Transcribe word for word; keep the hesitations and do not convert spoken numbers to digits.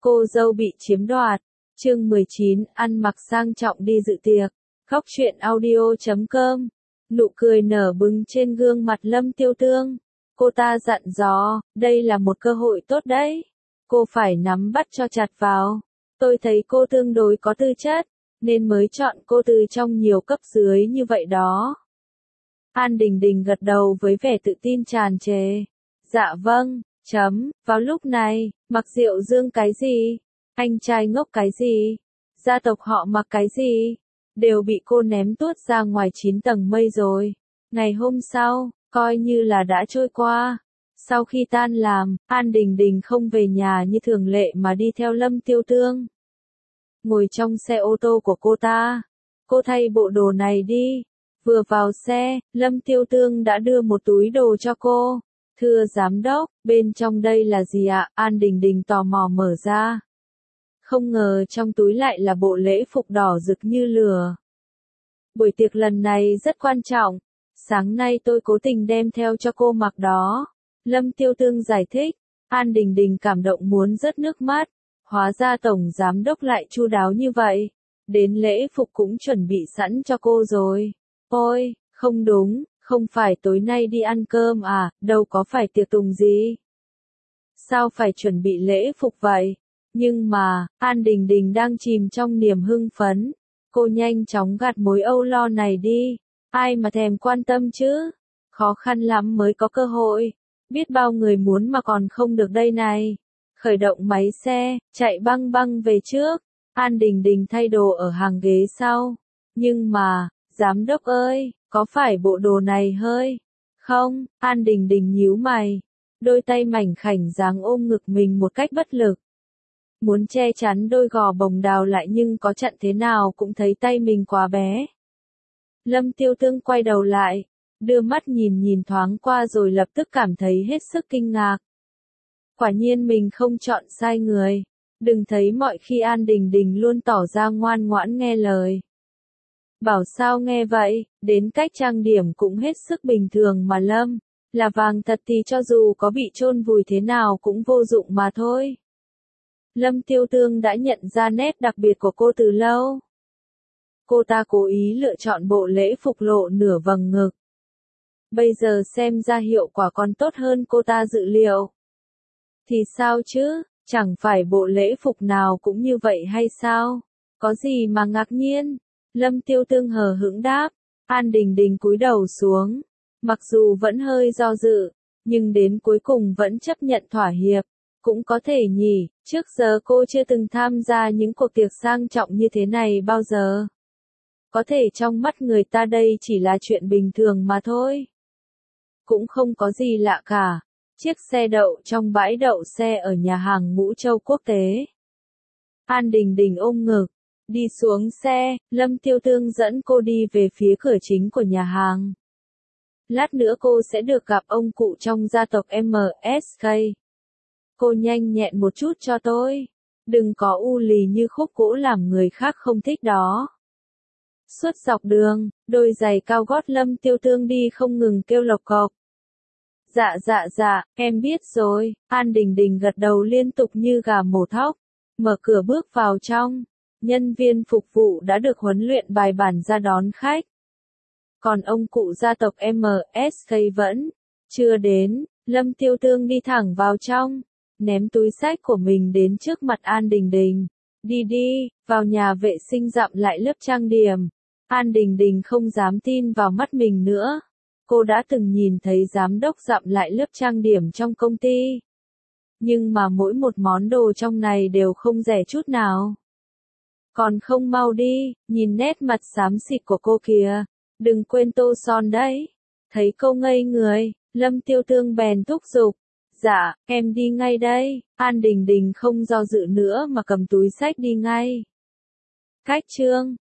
Cô dâu bị chiếm đoạt. Chương mười chín, ăn mặc sang trọng đi dự tiệc. Góc truyện audio chấm com. Nụ cười nở bừng trên gương mặt Lâm Tiêu Tương. Cô ta dặn dò, đây là một cơ hội tốt đấy. Cô phải nắm bắt cho chặt vào. Tôi thấy cô tương đối có tư chất, nên mới chọn cô từ trong nhiều cấp dưới như vậy đó. An Đình Đình gật đầu với vẻ tự tin tràn trề. Dạ vâng, chấm, vào lúc này, mặc Diệu Dương cái gì? Anh trai ngốc cái gì? Gia tộc họ mặc cái gì? Đều bị cô ném tuốt ra ngoài chín tầng mây rồi. Ngày hôm sau, coi như là đã trôi qua. Sau khi tan làm, An Đình Đình không về nhà như thường lệ mà đi theo Lâm Tiêu Tương. Ngồi trong xe ô tô của cô ta. Cô thay bộ đồ này đi. Vừa vào xe, Lâm Tiêu Tương đã đưa một túi đồ cho cô. Thưa giám đốc, bên trong đây là gì ạ? An Đình Đình tò mò mở ra. Không ngờ trong túi lại là bộ lễ phục đỏ rực như lửa. Buổi tiệc lần này rất quan trọng. Sáng nay tôi cố tình đem theo cho cô mặc đó. Lâm Tiêu Tương giải thích. An Đình Đình cảm động muốn rớt nước mắt. Hóa ra tổng giám đốc lại chu đáo như vậy. Đến lễ phục cũng chuẩn bị sẵn cho cô rồi. Ôi, không đúng, không phải tối nay đi ăn cơm à, đâu có phải tiệc tùng gì. Sao phải chuẩn bị lễ phục vậy? Nhưng mà, An Đình Đình đang chìm trong niềm hưng phấn. Cô nhanh chóng gạt mối âu lo này đi. Ai mà thèm quan tâm chứ? Khó khăn lắm mới có cơ hội. Biết bao người muốn mà còn không được đây này. Khởi động máy xe, chạy băng băng về trước. An Đình Đình thay đồ ở hàng ghế sau. Nhưng mà, giám đốc ơi, có phải bộ đồ này hơi? Không, An Đình Đình nhíu mày. Đôi tay mảnh khảnh dáng ôm ngực mình một cách bất lực. Muốn che chắn đôi gò bồng đào lại nhưng có chặn thế nào cũng thấy tay mình quá bé. Lâm Tiêu Tương quay đầu lại, đưa mắt nhìn nhìn thoáng qua rồi lập tức cảm thấy hết sức kinh ngạc. Quả nhiên mình không chọn sai người. Đừng thấy mọi khi An Đình Đình luôn tỏ ra ngoan ngoãn nghe lời. Bảo sao nghe vậy, đến cách trang điểm cũng hết sức bình thường mà Lâm, là vàng thật thì cho dù có bị chôn vùi thế nào cũng vô dụng mà thôi. Lâm Tiêu Tương đã nhận ra nét đặc biệt của cô từ lâu. Cô ta cố ý lựa chọn bộ lễ phục lộ nửa vầng ngực. Bây giờ xem ra hiệu quả còn tốt hơn cô ta dự liệu. Thì sao chứ, chẳng phải bộ lễ phục nào cũng như vậy hay sao? Có gì mà ngạc nhiên? Lâm Tiêu Tương hờ hững đáp. An Đình Đình cúi đầu xuống. Mặc dù vẫn hơi do dự, nhưng đến cuối cùng vẫn chấp nhận thỏa hiệp. Cũng có thể nhỉ, trước giờ cô chưa từng tham gia những cuộc tiệc sang trọng như thế này bao giờ. Có thể trong mắt người ta đây chỉ là chuyện bình thường mà thôi. Cũng không có gì lạ cả. Chiếc xe đậu trong bãi đậu xe ở nhà hàng Ngũ Châu Quốc tế. An Đình Đình ôm ngực. Đi xuống xe, Lâm Tiêu Tương dẫn cô đi về phía cửa chính của nhà hàng. Lát nữa cô sẽ được gặp ông cụ trong gia tộc em ét ca. Cô nhanh nhẹn một chút cho tôi. Đừng có u lì như khúc gỗ làm người khác không thích đó. Suốt dọc đường, đôi giày cao gót Lâm Tiêu Tương đi không ngừng kêu lộc cộc. Dạ dạ dạ, em biết rồi. An Đình Đình gật đầu liên tục như gà mổ thóc. Mở cửa bước vào trong. Nhân viên phục vụ đã được huấn luyện bài bản ra đón khách. Còn ông cụ gia tộc em ét ca vẫn chưa đến. Lâm Tiêu Tương đi thẳng vào trong, ném túi xách của mình đến trước mặt An Đình Đình. Đi đi, vào nhà vệ sinh dặm lại lớp trang điểm. An Đình Đình không dám tin vào mắt mình nữa. Cô đã từng nhìn thấy giám đốc dặm lại lớp trang điểm trong công ty. Nhưng mà mỗi một món đồ trong này đều không rẻ chút nào. Còn không mau đi, nhìn nét mặt xám xịt của cô kìa. Đừng quên tô son đấy. Thấy cô ngây người, Lâm Tiêu Tương bèn thúc giục. Dạ, em đi ngay đây. An Đình Đình không do dự nữa mà cầm túi xách đi ngay. Cách chương